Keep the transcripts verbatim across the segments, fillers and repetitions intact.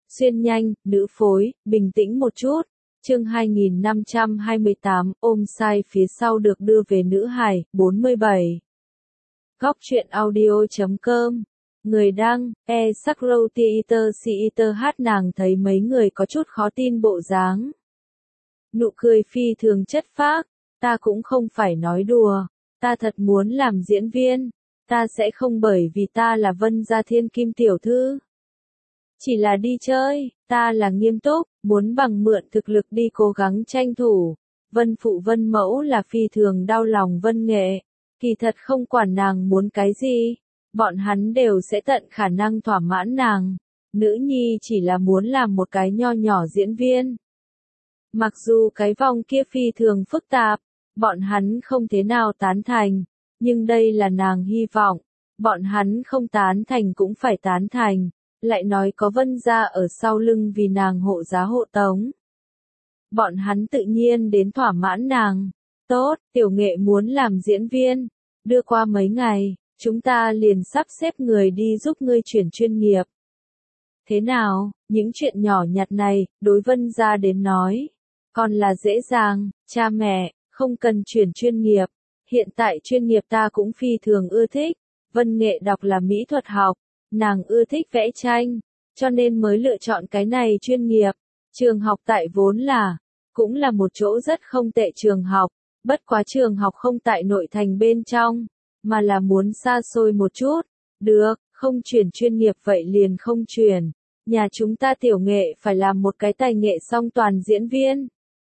Xuyên nhanh, nữ phối, bình tĩnh một chút. Chương hai nghìn năm trăm hai mươi tám, ôm sai phía sau được đưa về nữ hài, bốn mươi bảy. Góc truyện audio chấm com. Người đăng, e Sakro Theater Theater hát nàng thấy mấy người có chút khó tin bộ dáng. Nụ cười phi thường chất phác, ta cũng không phải nói đùa, ta thật muốn làm diễn viên, ta sẽ không bởi vì ta là Vân Gia Thiên Kim tiểu thư. Chỉ là đi chơi, ta là nghiêm túc, muốn bằng mượn thực lực đi cố gắng tranh thủ. Vân phụ Vân mẫu là phi thường đau lòng Vân Nghệ, kỳ thật không quản nàng muốn cái gì, bọn hắn đều sẽ tận khả năng thỏa mãn nàng. Nữ nhi chỉ là muốn làm một cái nho nhỏ diễn viên. Mặc dù cái vòng kia phi thường phức tạp, bọn hắn không thế nào tán thành, nhưng đây là nàng hy vọng, bọn hắn không tán thành cũng phải tán thành. Lại nói có Vân gia ở sau lưng vì nàng hộ giá hộ tống. Bọn hắn tự nhiên đến thỏa mãn nàng. Tốt, tiểu nghệ muốn làm diễn viên. Đưa qua mấy ngày, chúng ta liền sắp xếp người đi giúp ngươi chuyển chuyên nghiệp. Thế nào, những chuyện nhỏ nhặt này, đối Vân gia đến nói, còn là dễ dàng, cha mẹ, không cần chuyển chuyên nghiệp. Hiện tại chuyên nghiệp ta cũng phi thường ưa thích. Vân Nghệ đọc là mỹ thuật học. Nàng ưa thích vẽ tranh, cho nên mới lựa chọn cái này chuyên nghiệp. Trường học tại vốn là, cũng là một chỗ rất không tệ trường học, bất quá trường học không tại nội thành bên trong, mà là muốn xa xôi một chút. Được, không chuyển chuyên nghiệp vậy liền không chuyển. Nhà chúng ta tiểu nghệ phải làm một cái tài nghệ song toàn diễn viên.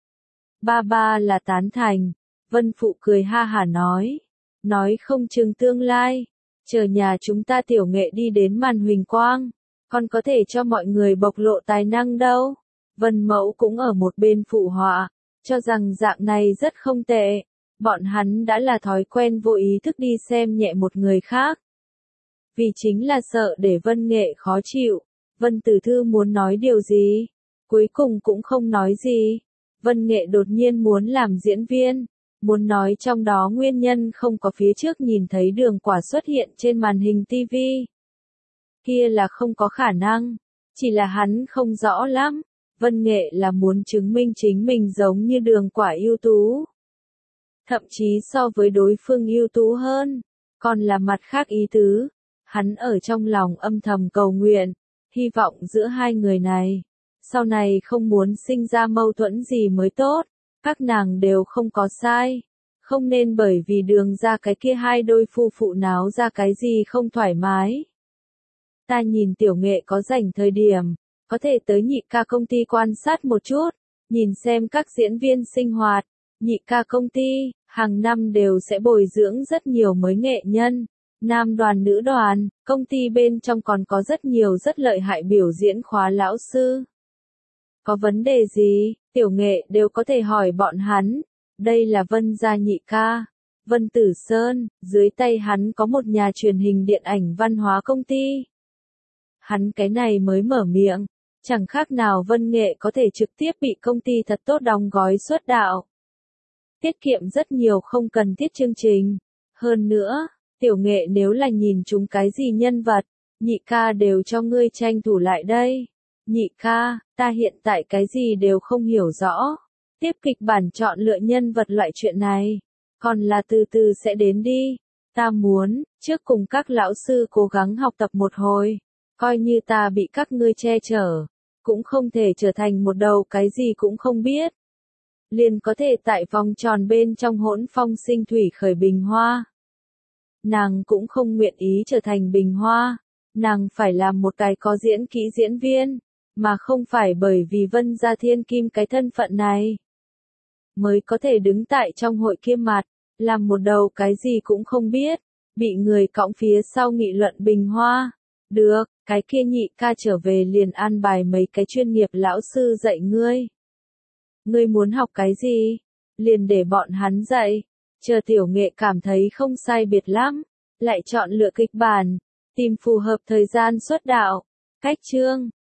Ba ba là tán thành, Vân phụ cười ha hả nói, nói không chừng tương lai. Chờ nhà chúng ta tiểu nghệ đi đến màn huỳnh quang, còn có thể cho mọi người bộc lộ tài năng đâu. Vân mẫu cũng ở một bên phụ họa, cho rằng dạng này rất không tệ. Bọn hắn đã là thói quen vô ý thức đi xem nhẹ một người khác. Vì chính là sợ để Vân Nghệ khó chịu. Vân Tử Thư muốn nói điều gì? Cuối cùng cũng không nói gì. Vân Nghệ đột nhiên muốn làm diễn viên. Muốn nói trong đó nguyên nhân không có phía trước nhìn thấy Đường Quả xuất hiện trên màn hình ti vi. Kia là không có khả năng. Chỉ là hắn không rõ lắm. Vân Nghệ là muốn chứng minh chính mình giống như Đường Quả ưu tú. Thậm chí so với đối phương ưu tú hơn. Còn là mặt khác ý tứ. Hắn ở trong lòng âm thầm cầu nguyện. Hy vọng giữa hai người này. Sau này không muốn sinh ra mâu thuẫn gì mới tốt. Các nàng đều không có sai. Không nên bởi vì Đường ra cái kia hai đôi phu phụ náo ra cái gì không thoải mái. Ta nhìn tiểu nghệ có rảnh thời điểm, có thể tới nhị ca công ty quan sát một chút, nhìn xem các diễn viên sinh hoạt. Nhị ca công ty, hàng năm đều sẽ bồi dưỡng rất nhiều mới nghệ nhân, nam đoàn nữ đoàn, công ty bên trong còn có rất nhiều rất lợi hại biểu diễn khóa lão sư. Có vấn đề gì, tiểu nghệ đều có thể hỏi bọn hắn. Đây là Vân gia nhị ca, Vân Tử Sơn, dưới tay hắn có một nhà truyền hình điện ảnh văn hóa công ty. Hắn cái này mới mở miệng, chẳng khác nào Vân Nghệ có thể trực tiếp bị công ty thật tốt đóng gói xuất đạo. Tiết kiệm rất nhiều không cần thiết chương trình. Hơn nữa, tiểu nghệ nếu là nhìn chúng cái gì nhân vật, nhị ca đều cho ngươi tranh thủ lại đây. Nhị ca, ta hiện tại cái gì đều không hiểu rõ. Tiếp kịch bản chọn lựa nhân vật loại chuyện này, còn là từ từ sẽ đến đi. Ta muốn, trước cùng các lão sư cố gắng học tập một hồi, coi như ta bị các ngươi che chở, cũng không thể trở thành một đầu cái gì cũng không biết. Liền có thể tại vòng tròn bên trong hỗn phong sinh thủy khởi bình hoa. Nàng cũng không nguyện ý trở thành bình hoa, nàng phải làm một cái có diễn kỹ diễn viên, mà không phải bởi vì Vân Gia Thiên Kim cái thân phận này. Mới có thể đứng tại trong hội kia mặt, làm một đầu cái gì cũng không biết, bị người cõng phía sau nghị luận bình hoa. Được, cái kia nhị ca trở về liền an bài mấy cái chuyên nghiệp lão sư dạy ngươi. Ngươi muốn học cái gì? Liền để bọn hắn dạy. Chờ tiểu nghệ cảm thấy không sai biệt lắm, lại chọn lựa kịch bản, tìm phù hợp thời gian xuất đạo. Cách chương,